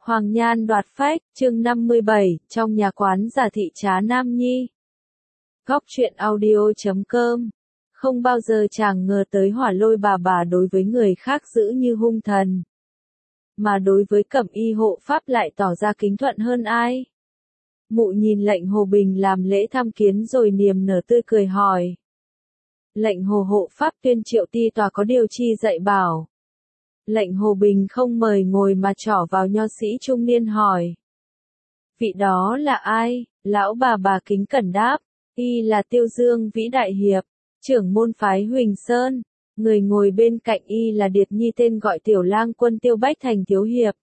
Hoàng Nhan đoạt phách, chương 57, trong nhà quán giả thị trá Nam Nhi. Góc truyện audio.com. Không bao giờ chàng ngờ tới Hỏa Lôi bà đối với người khác giữ như hung thần, mà đối với Cẩm Y hộ pháp lại tỏ ra kính thuận hơn ai. Mụ nhìn lệnh Hồ Bình làm lễ thăm kiến rồi niềm nở tươi cười hỏi. Lệnh Hồ hộ pháp tuyên triệu ti tòa có điều chi dạy bảo. Lệnh Hồ Bình không mời ngồi mà trỏ vào nho sĩ trung niên hỏi. Vị đó là ai? Lão bà kính cẩn đáp. Y là Tiêu Dương Vĩ Đại Hiệp, trưởng môn phái Huỳnh Sơn. Người ngồi bên cạnh Y là Điệt Nhi tên gọi Tiểu Lang Quân Tiêu Bách Thành thiếu hiệp.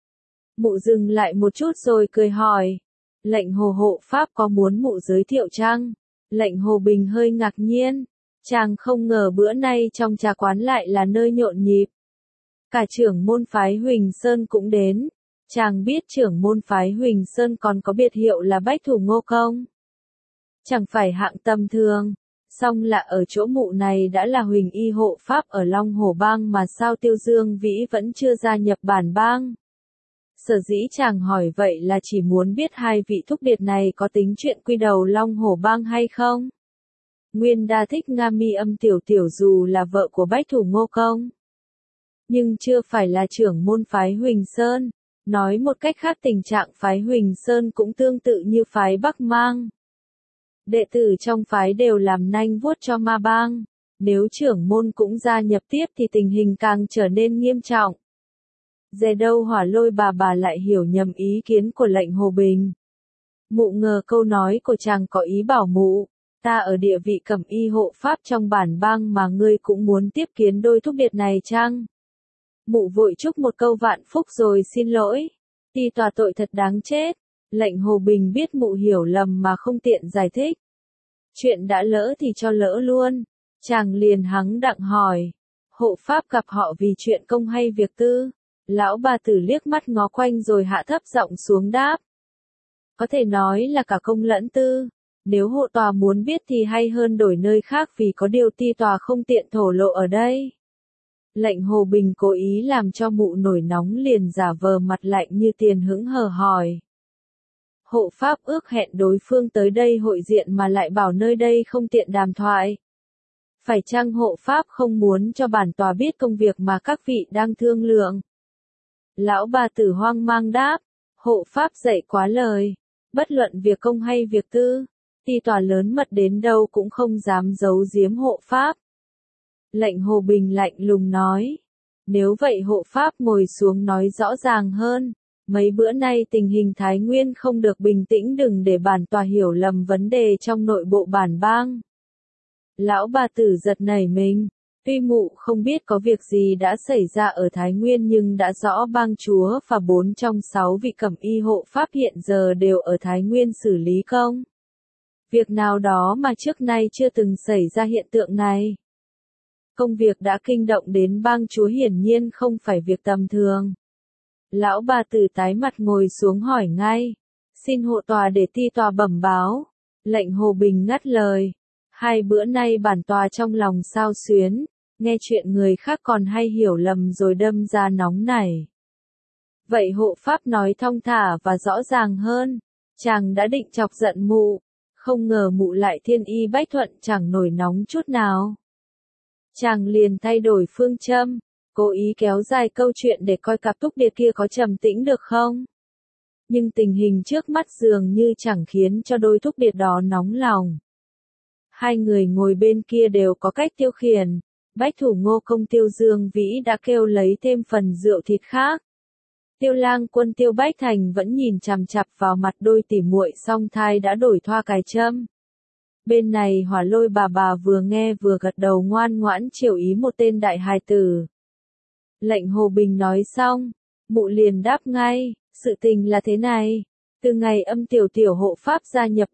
Mụ dừng lại một chút rồi cười hỏi. Lệnh Hồ hộ pháp có muốn mụ giới thiệu chăng? Lệnh Hồ Bình hơi ngạc nhiên. Chàng không ngờ bữa nay trong trà quán lại là nơi nhộn nhịp. Cả trưởng môn phái Huỳnh Sơn cũng đến. Chàng biết trưởng môn phái Huỳnh Sơn còn có biệt hiệu là Bách Thủ Ngô Công. Chẳng phải hạng tầm thường. Song là ở chỗ mụ này đã là Huỳnh Y hộ pháp ở Long Hồ Bang mà sao Tiêu Dương Vĩ vẫn chưa gia nhập bản bang. Sở dĩ chàng hỏi vậy là chỉ muốn biết hai vị thúc điệt này có tính chuyện quy đầu Long Hồ Bang hay không. Nguyên đa thích Nga Mi Âm Tiểu dù là vợ của Bách Thủ Ngô Công, nhưng chưa phải là trưởng môn phái Huỳnh Sơn. Nói một cách khác tình trạng phái Huỳnh Sơn cũng tương tự như phái Bắc Mang. Đệ tử trong phái đều làm nanh vuốt cho ma bang. Nếu trưởng môn cũng gia nhập tiếp thì tình hình càng trở nên nghiêm trọng. Dè đâu Hỏa Lôi bà lại hiểu nhầm ý kiến của lệnh Hồ Bình. Mụ ngờ câu nói của chàng có ý bảo mụ. Ta ở địa vị Cẩm Y hộ pháp trong bản bang mà ngươi cũng muốn tiếp kiến đôi thúc điệt này chăng? Mụ vội chúc một câu vạn phúc rồi xin lỗi. Ti tòa tội thật đáng chết. Lệnh Hồ Bình biết mụ hiểu lầm mà không tiện giải thích. Chuyện đã lỡ thì cho lỡ luôn. Chàng liền hắng đặng hỏi. Hộ pháp gặp họ vì chuyện công hay việc tư? Lão bà tử liếc mắt ngó quanh rồi hạ thấp giọng xuống đáp. Có thể nói là cả công lẫn tư. Nếu hộ tòa muốn biết thì hay hơn đổi nơi khác vì có điều ti tòa không tiện thổ lộ ở đây. Lệnh Hồ Bình cố ý làm cho mụ nổi nóng liền giả vờ mặt lạnh như tiền hững hờ hỏi. Hộ pháp ước hẹn đối phương tới đây hội diện mà lại bảo nơi đây không tiện đàm thoại. Phải chăng hộ pháp không muốn cho bản tòa biết công việc mà các vị đang thương lượng? Lão bà tử hoang mang đáp. Hộ pháp dạy quá lời. Bất luận việc công hay việc tư. Ti tòa lớn mật đến đâu cũng không dám giấu giếm hộ pháp. Lệnh Hồ Bình lạnh lùng nói. Nếu vậy hộ pháp ngồi xuống nói rõ ràng hơn. Mấy bữa nay tình hình Thái Nguyên không được bình tĩnh, đừng để bản tòa hiểu lầm vấn đề trong nội bộ bản bang. Lão bà tử giật nảy mình. Tuy mụ không biết có việc gì đã xảy ra ở Thái Nguyên nhưng đã rõ bang chúa và 4 trong 6 vị Cẩm Y hộ pháp hiện giờ đều ở Thái Nguyên xử lý công việc nào đó mà trước nay chưa từng xảy ra hiện tượng này. Công việc đã kinh động đến bang chúa hiển nhiên không phải việc tầm thường. Lão bà tử tái mặt ngồi xuống hỏi ngay. Xin hộ tòa để ti tòa bẩm báo. Lệnh Hồ Bình ngắt lời. Hai bữa nay bản tòa trong lòng xao xuyến. Nghe chuyện người khác còn hay hiểu lầm rồi đâm ra nóng nảy. Vậy hộ pháp nói thong thả và rõ ràng hơn. Chàng đã định chọc giận mụ. Không ngờ mụ lại thiên y bách thuận chẳng nổi nóng chút nào. Chàng liền thay đổi phương châm. Cố ý kéo dài câu chuyện để coi cặp thúc điệt kia có trầm tĩnh được không. Nhưng tình hình trước mắt dường như chẳng khiến cho đôi thúc điệt đó nóng lòng. Hai người ngồi bên kia đều có cách tiêu khiển. Bách Thủ Ngô Công Tiêu Dương Vĩ đã kêu lấy thêm phần rượu thịt khác. Tiêu Lang Quân Tiêu Bách Thành vẫn nhìn chằm chằm vào mặt đôi tỉ muội song thai đã đổi thoa cài châm. Bên này Hỏa Lôi bà vừa nghe vừa gật đầu ngoan ngoãn chiều ý một tên đại hài tử. Lệnh Hồ Bình nói xong, mụ liền đáp ngay, sự tình là thế này. Từ ngày Âm Tiểu hộ pháp gia nhập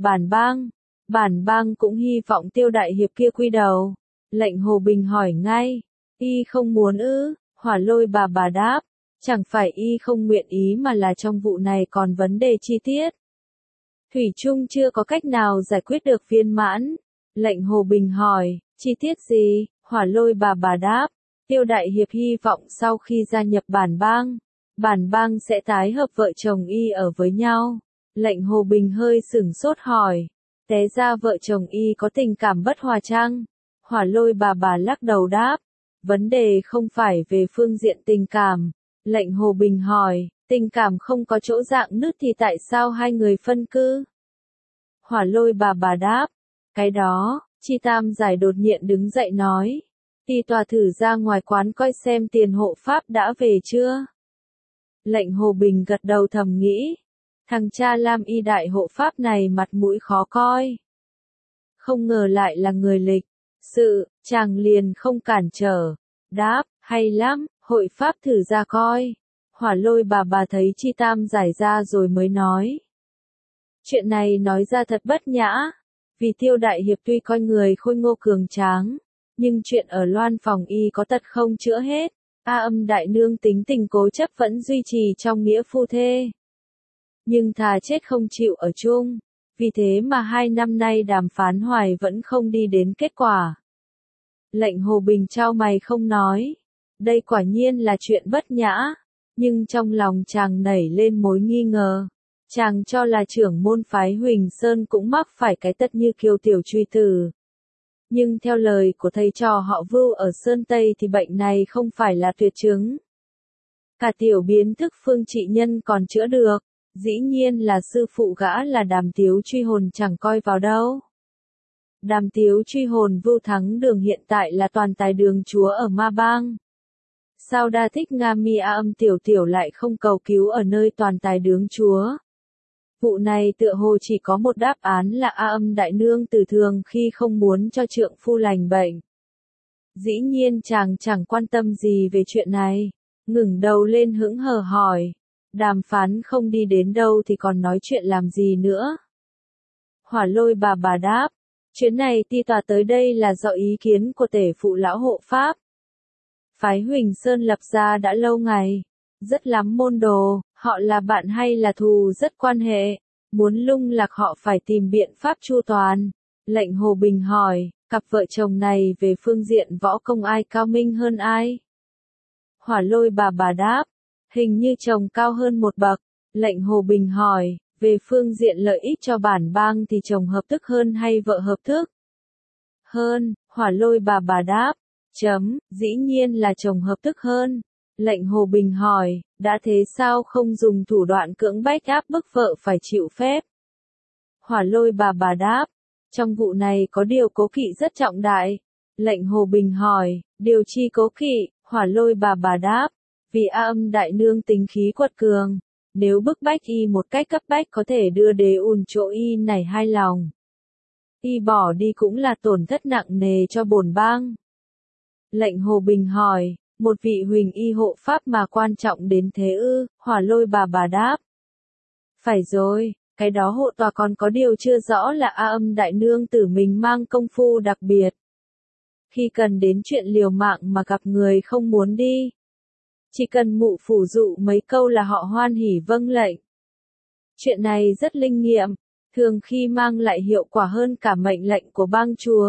bản bang cũng hy vọng Tiêu đại hiệp kia quy đầu. Lệnh Hồ Bình hỏi ngay, y không muốn ư? Hỏa Lôi bà đáp, chẳng phải y không nguyện ý mà là trong vụ này còn vấn đề chi tiết. Thủy chung chưa có cách nào giải quyết được viên mãn. Lệnh Hồ Bình hỏi, chi tiết gì? Hỏa Lôi bà đáp, Tiêu đại hiệp hy vọng sau khi gia nhập bản bang, bản bang sẽ tái hợp vợ chồng y ở với nhau. Lệnh Hồ Bình hơi sửng sốt hỏi, té ra vợ chồng y có tình cảm bất hòa chăng? Hỏa Lôi bà lắc đầu đáp, vấn đề không phải về phương diện tình cảm. Lệnh Hồ Bình hỏi, tình cảm không có chỗ rạn nứt thì tại sao hai người phân cư? Hỏa Lôi bà đáp, cái đó, Chi Tam Giải đột nhiên đứng dậy nói, ti tòa thử ra ngoài quán coi xem tiền hộ pháp đã về chưa? Lệnh Hồ Bình gật đầu thầm nghĩ, thằng cha Lam Y đại hộ pháp này mặt mũi khó coi. Không ngờ lại là người lịch sự, chàng liền không cản trở, đáp, hay lắm, hội pháp thử ra coi. Hỏa Lôi bà thấy Chi Tam Giải ra rồi mới nói. Chuyện này nói ra thật bất nhã, vì Tiêu đại hiệp tuy coi người khôi ngô cường tráng, nhưng chuyện ở Loan phòng y có tật không chữa hết. A Âm đại nương tính tình cố chấp vẫn duy trì trong nghĩa phu thê. Nhưng thà chết không chịu ở chung, vì thế mà 2 năm nay đàm phán hoài vẫn không đi đến kết quả. Lệnh Hồ Bình chau mày không nói, đây quả nhiên là chuyện bất nhã, nhưng trong lòng chàng nảy lên mối nghi ngờ. Chàng cho là trưởng môn phái Huỳnh Sơn cũng mắc phải cái tật như Kiều tiểu truy tử. Nhưng theo lời của thầy trò họ Vưu ở Sơn Tây thì bệnh này không phải là tuyệt chứng. Cả tiểu biến thức phương trị nhân còn chữa được, dĩ nhiên là sư phụ gã là Đàm Tiếu Truy Hồn chẳng coi vào đâu. Đàm Tiếu Truy Hồn Vưu Thắng Đường hiện tại là toàn tài đường chúa ở Ma Bang. Sao Đa Thích Nga Mi A Âm tiểu tiểu lại không cầu cứu ở nơi toàn tài đường chúa? Vụ này tựa hồ chỉ có một đáp án là A Âm đại nương từ thường khi không muốn cho trượng phu lành bệnh. Dĩ nhiên chàng chẳng quan tâm gì về chuyện này, ngẩng đầu lên hững hờ hỏi, đàm phán không đi đến đâu thì còn nói chuyện làm gì nữa? Hỏa Lôi bà đáp, chuyến này ti tòa tới đây là do ý kiến của tể phụ lão hộ pháp. Phái Huỳnh Sơn lập ra đã lâu ngày, rất lắm môn đồ, họ là bạn hay là thù rất quan hệ, muốn lung lạc họ phải tìm biện pháp chu toàn. Lệnh Hồ Bình hỏi, cặp vợ chồng này về phương diện võ công ai cao minh hơn ai? Hỏa Lôi bà đáp, hình như chồng cao hơn một bậc. Lệnh Hồ Bình hỏi, về phương diện lợi ích cho bản bang thì chồng hợp thức hơn hay vợ hợp thức hơn? Hỏa Lôi bà đáp, dĩ nhiên là chồng hợp thức hơn. Lệnh Hồ Bình hỏi, đã thế sao không dùng thủ đoạn cưỡng bách áp bức vợ phải chịu phép? Hỏa Lôi bà đáp, trong vụ này có điều cố kỵ rất trọng đại. Lệnh Hồ Bình hỏi, điều chi cố kỵ? Hỏa Lôi bà đáp, vì A Âm đại nương tính khí quật cường, nếu bức bách y một cách cấp bách có thể đưa Đế Ùn chỗ y nảy hai lòng. Y bỏ đi cũng là tổn thất nặng nề cho bổn bang. Lệnh Hồ Bình hỏi, một vị Huỳnh y hộ pháp mà quan trọng đến thế ư? Hỏa Lôi bà đáp, phải rồi, cái đó hộ tòa còn có điều chưa rõ là A Âm đại nương tử mình mang công phu đặc biệt. Khi cần đến chuyện liều mạng mà gặp người không muốn đi, chỉ cần mụ phủ dụ mấy câu là họ hoan hỉ vâng lệnh. Chuyện này rất linh nghiệm, thường khi mang lại hiệu quả hơn cả mệnh lệnh của bang chúa.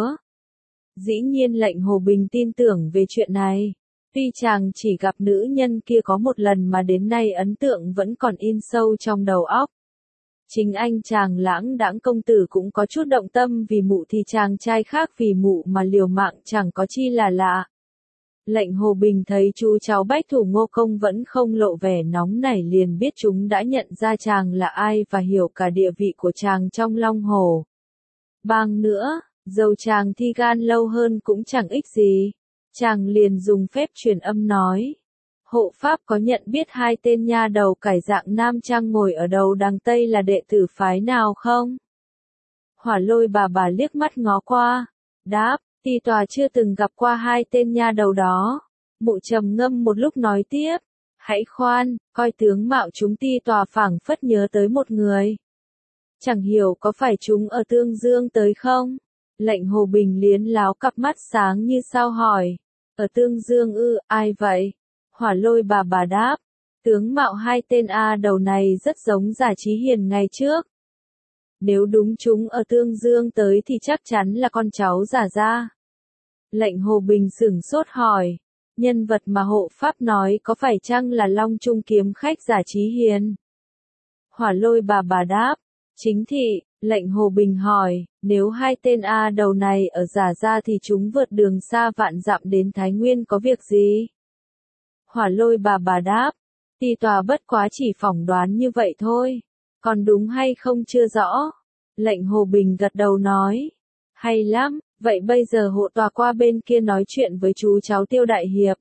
Dĩ nhiên lệnh Hồ Bình tin tưởng về chuyện này. Tuy chàng chỉ gặp nữ nhân kia có một lần mà đến nay ấn tượng vẫn còn in sâu trong đầu óc. Chính anh chàng Lãng Đãng công tử cũng có chút động tâm vì mụ thì chàng trai khác vì mụ mà liều mạng chẳng có chi là lạ. Lệnh Hồ Bình thấy chú cháu Bách Thủ Ngô Công vẫn không lộ vẻ nóng nảy liền biết chúng đã nhận ra chàng là ai và hiểu cả địa vị của chàng trong Long Hồ bang nữa, dầu chàng thi gan lâu hơn cũng chẳng ích gì. Chàng liền dùng phép truyền âm nói, hộ pháp có nhận biết hai tên nha đầu cải dạng nam trang ngồi ở đầu đằng Tây là đệ tử phái nào không? Hỏa Lôi bà liếc mắt ngó qua, đáp, ti tòa chưa từng gặp qua hai tên nha đầu đó. Mụ trầm ngâm một lúc nói tiếp, hãy khoan, coi tướng mạo chúng ti tòa phảng phất nhớ tới một người. Chẳng hiểu có phải chúng ở Tương Dương tới không? Lệnh Hồ Bình liến láo cặp mắt sáng như sao hỏi, ở Tương Dương ư, ai vậy? Hỏa Lôi bà đáp, tướng mạo hai tên A đầu này rất giống Giả Trí Hiền ngày trước. Nếu đúng chúng ở Tương Dương tới thì chắc chắn là con cháu Giả gia. Lệnh Hồ Bình sửng sốt hỏi, Nhân vật mà hộ pháp nói có phải chăng là Long Trung kiếm khách Giả Chí Hiền? Hỏa Lôi bà đáp. Chính thị, lệnh Hồ Bình hỏi, nếu hai tên A đầu này ở Giả Gia thì chúng vượt đường xa vạn dặm đến Thái Nguyên có việc gì? Hỏa Lôi bà đáp. Ti tòa bất quá chỉ phỏng đoán như vậy thôi. Còn đúng hay không chưa rõ. Lệnh Hồ Bình gật đầu nói. Hay lắm, vậy bây giờ hộ tòa qua bên kia nói chuyện với chú cháu Tiêu Đại Hiệp.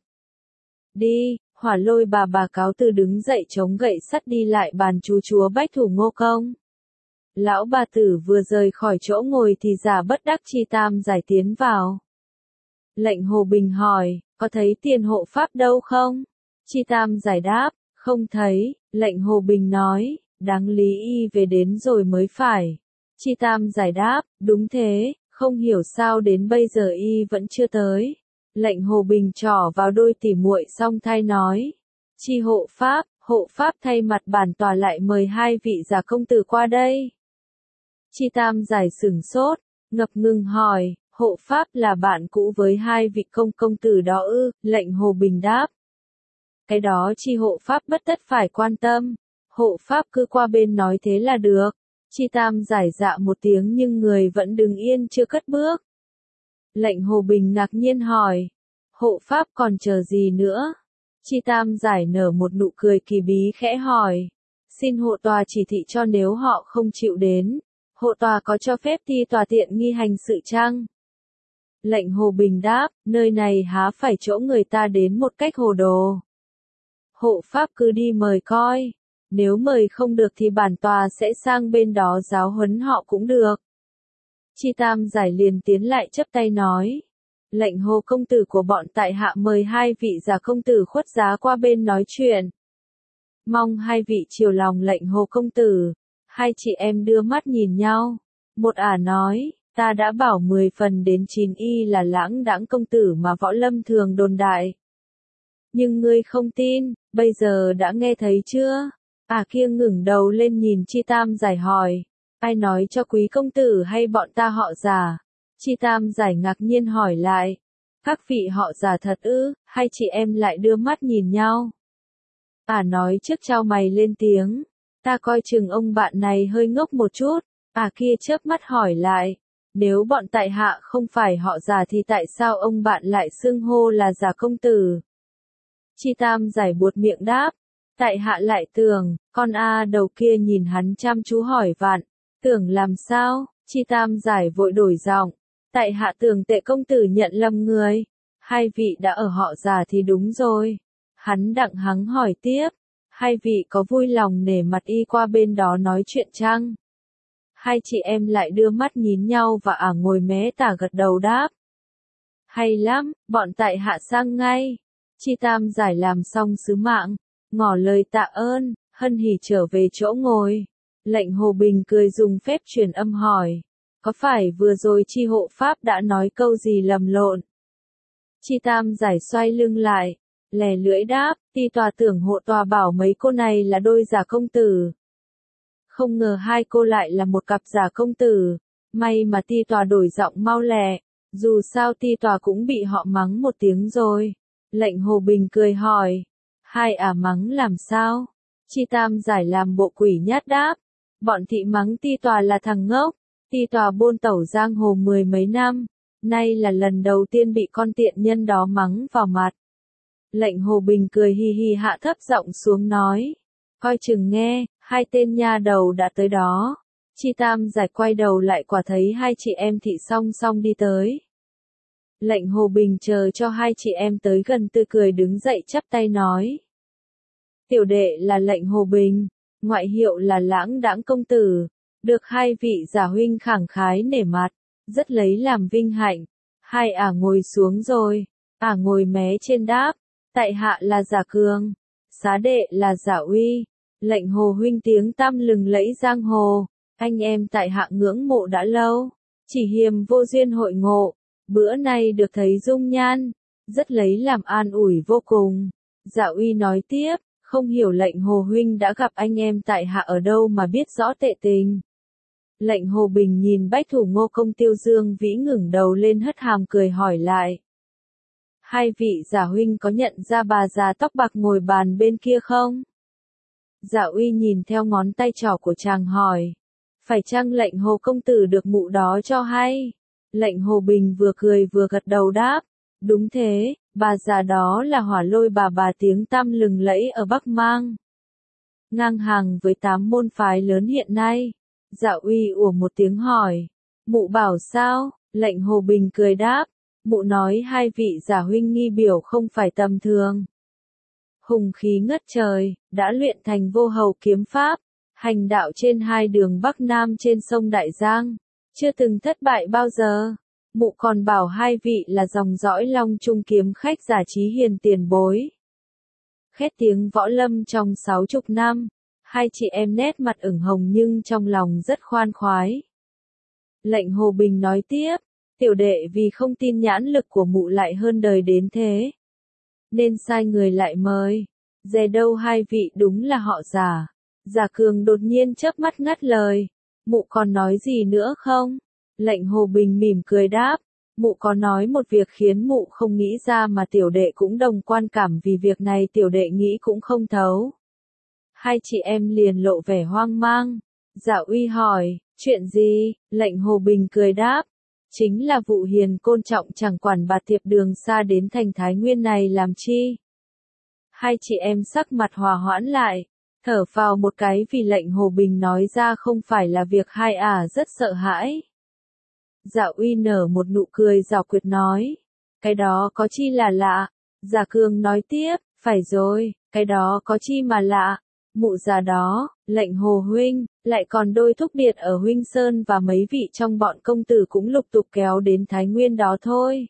Đi, Hỏa Lôi bà cáo từ đứng dậy chống gậy sắt đi lại bàn chú chúa Bách Thủ Ngô Công. Lão bà tử vừa rời khỏi chỗ ngồi thì Giả Bất Đắc Chi Tam Giải tiến vào. Lệnh Hồ Bình hỏi, có thấy Tiền hộ pháp đâu không? Chi Tam Giải đáp, không thấy. Lệnh Hồ Bình nói, đáng lý y về đến rồi mới phải. Chi Tam Giải đáp, đúng thế, không hiểu sao đến bây giờ y vẫn chưa tới. Lệnh Hồ Bình trỏ vào đôi tỉ muội song thai nói. Chi hộ pháp thay mặt bản tòa lại mời hai vị Giả công tử qua đây. Chi Tam Giải sửng sốt, ngập ngừng hỏi, hộ pháp là bạn cũ với hai vị công tử đó ư? Lệnh Hồ Bình đáp. Cái đó chi hộ pháp bất tất phải quan tâm. Hộ pháp cứ qua bên nói thế là được. Chi Tam Giải dạ một tiếng nhưng người vẫn đứng yên chưa cất bước. Lệnh Hồ Bình ngạc nhiên hỏi. Hộ pháp còn chờ gì nữa? Chi Tam Giải nở một nụ cười kỳ bí khẽ hỏi. Xin hộ tòa chỉ thị cho nếu họ không chịu đến. Hộ tòa có cho phép ti tòa tiện nghi hành sự chăng? Lệnh Hồ Bình đáp, nơi này há phải chỗ người ta đến một cách hồ đồ. Hộ pháp cứ đi mời coi. Nếu mời không được thì bản tòa sẽ sang bên đó giáo huấn họ cũng được. Chi Tam Giải liền tiến lại chắp tay nói. Lệnh Hồ công tử của bọn tại hạ mời hai vị Giả công tử khuất giá qua bên nói chuyện. Mong hai vị chiều lòng lệnh Hồ công tử. Hai chị em đưa mắt nhìn nhau. Một ả nói, ta đã bảo 10 phần đến 9 y là Lãng Đãng công tử mà võ lâm thường đồn đại. Nhưng ngươi không tin, bây giờ đã nghe thấy chưa? Ả kia ngẩng đầu lên nhìn Chi Tam Giải hỏi, ai nói cho quý công tử hay bọn ta họ Giả? Chi Tam Giải ngạc nhiên hỏi lại, các vị họ Giả thật ư? Hai chị em lại đưa mắt nhìn nhau. Ả nói trước trao mày lên tiếng. Ta coi chừng ông bạn này hơi ngốc một chút. Ả kia chớp mắt hỏi lại. Nếu bọn tại hạ không phải họ Giả thì tại sao ông bạn lại xưng hô là Giả công tử? Chi Tam Giải buột miệng đáp. Tại hạ lại tưởng, con A đầu kia nhìn hắn chăm chú hỏi vạn. Tưởng làm sao? Chi Tam Giải vội đổi giọng. Tại hạ tưởng Tệ công tử nhận lầm người. Hai vị đã ở họ Giả thì đúng rồi. Hắn đặng hắng hỏi tiếp. Hai vị có vui lòng nể mặt y qua bên đó nói chuyện chăng? Hai chị em lại đưa mắt nhìn nhau và Ả ngồi mé tả gật đầu đáp. Hay lắm, bọn tại hạ sang ngay. Chi Tam Giải làm xong sứ mạng, ngỏ lời tạ ơn, hân hỉ trở về chỗ ngồi. Lệnh Hồ Bình cười dùng phép truyền âm hỏi. Có phải vừa rồi chi hộ pháp đã nói câu gì lầm lộn? Chi Tam Giải xoay lưng lại. Lè lưỡi đáp, ti tòa tưởng hộ tòa bảo mấy cô này là đôi Giả công tử. Không ngờ hai cô lại là một cặp Giả công tử. May mà ti tòa đổi giọng mau lẹ. Dù sao ti tòa cũng bị họ mắng một tiếng rồi. Lệnh Hồ Bình cười hỏi. Hai Ả mắng làm sao? Chi Tam Giải làm bộ quỷ nhát đáp. Bọn thị mắng ti tòa là thằng ngốc. Ti tòa buôn tẩu giang hồ 10 mấy năm. Nay là lần đầu tiên bị con tiện nhân đó mắng vào mặt. Lệnh Hồ Bình cười hì hì hạ thấp giọng xuống nói. Coi chừng nghe, hai tên nha đầu đã tới đó. Chi Tam Giải quay đầu lại quả thấy hai chị em thị song song đi tới. Lệnh Hồ Bình chờ cho hai chị em tới gần tươi cười đứng dậy chắp tay nói. Tiểu đệ là Lệnh Hồ Bình, ngoại hiệu là Lãng Đãng công tử. Được hai vị Giả huynh khẳng khái nể mặt, rất lấy làm vinh hạnh. Hai Ả ngồi xuống rồi, Ả ngồi mé trên đáp. Tại hạ là Giả Cường, xá đệ là Giả Uy. Lệnh Hồ huynh tiếng tăm lừng lẫy giang hồ, anh em tại hạ ngưỡng mộ đã lâu, chỉ hiềm vô duyên hội ngộ, bữa nay được thấy dung nhan, rất lấy làm an ủi vô cùng. Giả Uy nói tiếp, không hiểu Lệnh Hồ huynh đã gặp anh em tại hạ ở đâu mà biết rõ tệ tình. Lệnh Hồ Bình nhìn Bách Thủ Ngô Công Tiêu Dương Vĩ ngẩng đầu lên hất hàm cười hỏi lại. Hai vị giả huynh có nhận ra bà già tóc bạc ngồi bàn bên kia không? Dạ uy nhìn theo ngón tay trỏ của chàng hỏi. Phải chăng lệnh Hồ công tử được mụ đó cho hay? Lệnh Hồ Bình vừa cười vừa gật đầu đáp. Đúng thế, bà già đó là Hỏa Lôi bà tiếng tăm lừng lẫy ở Bắc Mang. Ngang hàng với 8 môn phái lớn hiện nay. Dạ uy ủa một tiếng hỏi. Mụ bảo sao? Lệnh Hồ Bình cười đáp. Mụ nói hai vị giả huynh nghi biểu không phải tầm thường. Hùng khí ngất trời, đã luyện thành vô hầu kiếm pháp, hành đạo trên hai đường Bắc Nam trên sông Đại Giang, chưa từng thất bại bao giờ. Mụ còn bảo hai vị là dòng dõi Long Trung kiếm khách giả trí hiền tiền bối. Khét tiếng võ lâm trong 60 năm, hai chị em nét mặt ửng hồng nhưng trong lòng rất khoan khoái. Lệnh Hồ Bình nói tiếp, tiểu đệ vì không tin nhãn lực của mụ lại hơn đời đến thế, nên sai người lại mời. Dè đâu hai vị đúng là họ Giả. Giả Cường đột nhiên chớp mắt ngắt lời. Mụ còn nói gì nữa không? Lệnh Hồ Bình mỉm cười đáp. Mụ có nói một việc khiến mụ không nghĩ ra mà tiểu đệ cũng đồng quan cảm, vì việc này tiểu đệ nghĩ cũng không thấu. Hai chị em liền lộ vẻ hoang mang. Dạ uy hỏi, chuyện gì? Lệnh Hồ Bình cười đáp. Chính là vụ Hiền Côn Trọng chẳng quản bạt tiệp đường xa đến thành Thái Nguyên này làm chi. Hai chị em sắc mặt hòa hoãn lại, thở phào một cái vì lệnh Hồ Bình nói ra không phải là việc hai rất sợ hãi. Dạ uy nở một nụ cười giảo quyệt nói, cái đó có chi là lạ. Dạ Cường nói tiếp, phải rồi, cái đó có chi mà lạ. Mụ già đó, lệnh Hồ huynh, lại còn đôi thúc điệt ở Huynh Sơn và mấy vị trong bọn công tử cũng lục tục kéo đến Thái Nguyên đó thôi.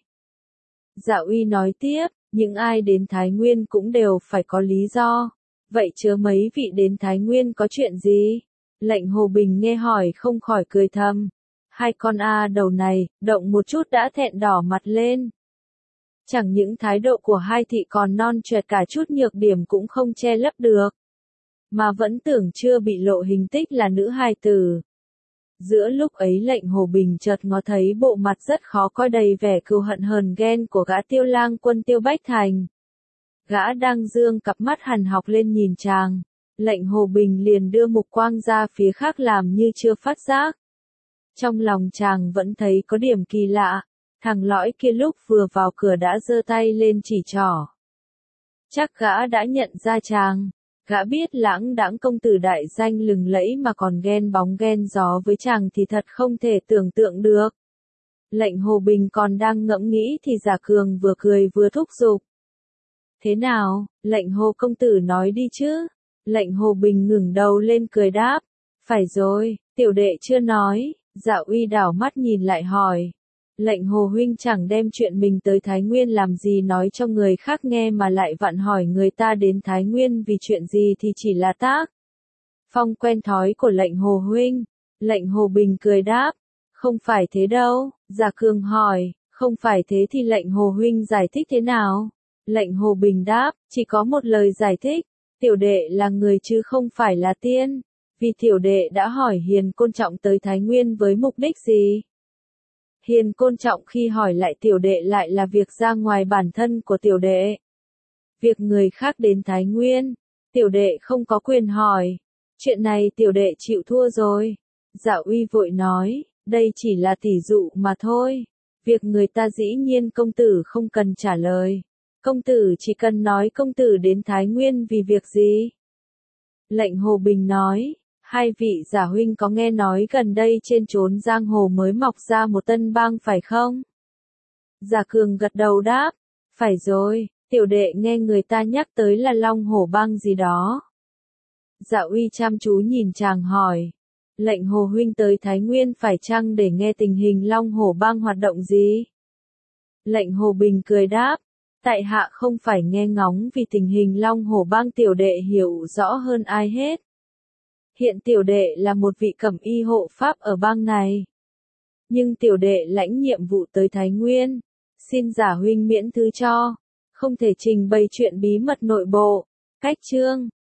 Dạ uy nói tiếp, những ai đến Thái Nguyên cũng đều phải có lý do. Vậy chớ mấy vị đến Thái Nguyên có chuyện gì? Lệnh Hồ Bình nghe hỏi không khỏi cười thầm. Hai con đầu này, động một chút đã thẹn đỏ mặt lên. Chẳng những thái độ của hai thị còn non choẹt, cả chút nhược điểm cũng không che lấp được, mà vẫn tưởng chưa bị lộ hình tích là nữ hài tử. Giữa lúc ấy lệnh Hồ Bình chợt ngó thấy bộ mặt rất khó coi đầy vẻ cừu hận hờn ghen của gã Tiêu Lang Quân Tiêu Bách Thành. Gã đang dương cặp mắt hằn học lên nhìn chàng. Lệnh Hồ Bình liền đưa mục quang ra phía khác làm như chưa phát giác. Trong lòng chàng vẫn thấy có điểm kỳ lạ. Thằng lõi kia lúc vừa vào cửa đã giơ tay lên chỉ trỏ. Chắc gã đã nhận ra chàng. Gã biết Lãng Đãng công tử đại danh lừng lẫy mà còn ghen bóng ghen gió với chàng thì thật không thể tưởng tượng được. Lệnh Hồ Bình còn đang ngẫm nghĩ thì Giả Cường vừa cười vừa thúc giục. Thế nào, lệnh Hồ công tử nói đi chứ? Lệnh Hồ Bình ngẩng đầu lên cười đáp. Phải rồi, tiểu đệ chưa nói. Dạ uy đảo mắt nhìn lại hỏi. Lệnh Hồ huynh chẳng đem chuyện mình tới Thái Nguyên làm gì nói cho người khác nghe mà lại vặn hỏi người ta đến Thái Nguyên vì chuyện gì thì chỉ là tác phong quen thói của lệnh Hồ huynh. Lệnh Hồ Bình cười đáp. Không phải thế đâu. Giả Cường hỏi. Không phải thế thì lệnh Hồ huynh giải thích thế nào? Lệnh Hồ Bình đáp. Chỉ có một lời giải thích. Tiểu đệ là người chứ không phải là tiên. Vì tiểu đệ đã hỏi Hiền Côn Trọng tới Thái Nguyên với mục đích gì? Hiền Côn Trọng khi hỏi lại tiểu đệ lại là việc ra ngoài bản thân của tiểu đệ. Việc người khác đến Thái Nguyên, tiểu đệ không có quyền hỏi. Chuyện này tiểu đệ chịu thua rồi. Dạ uy vội nói, đây chỉ là tỷ dụ mà thôi. Việc người ta dĩ nhiên công tử không cần trả lời. Công tử chỉ cần nói công tử đến Thái Nguyên vì việc gì? Lệnh Hồ Bình nói. Hai vị giả huynh có nghe nói gần đây trên chốn giang hồ mới mọc ra một tân bang phải không? Giả Cường gật đầu đáp. Phải rồi, tiểu đệ nghe người ta nhắc tới là Long Hổ bang gì đó. Dạ uy chăm chú nhìn chàng hỏi. Lệnh Hồ huynh tới Thái Nguyên phải chăng để nghe tình hình Long Hổ bang hoạt động gì? Lệnh Hồ Bình cười đáp. Tại hạ không phải nghe ngóng vì tình hình Long Hổ bang, tiểu đệ hiểu rõ hơn ai hết. Hiện tiểu đệ là một vị cẩm y hộ pháp ở bang này. Nhưng tiểu đệ lãnh nhiệm vụ tới Thái Nguyên. Xin giả huynh miễn thứ cho. Không thể trình bày chuyện bí mật nội bộ. Cách chương.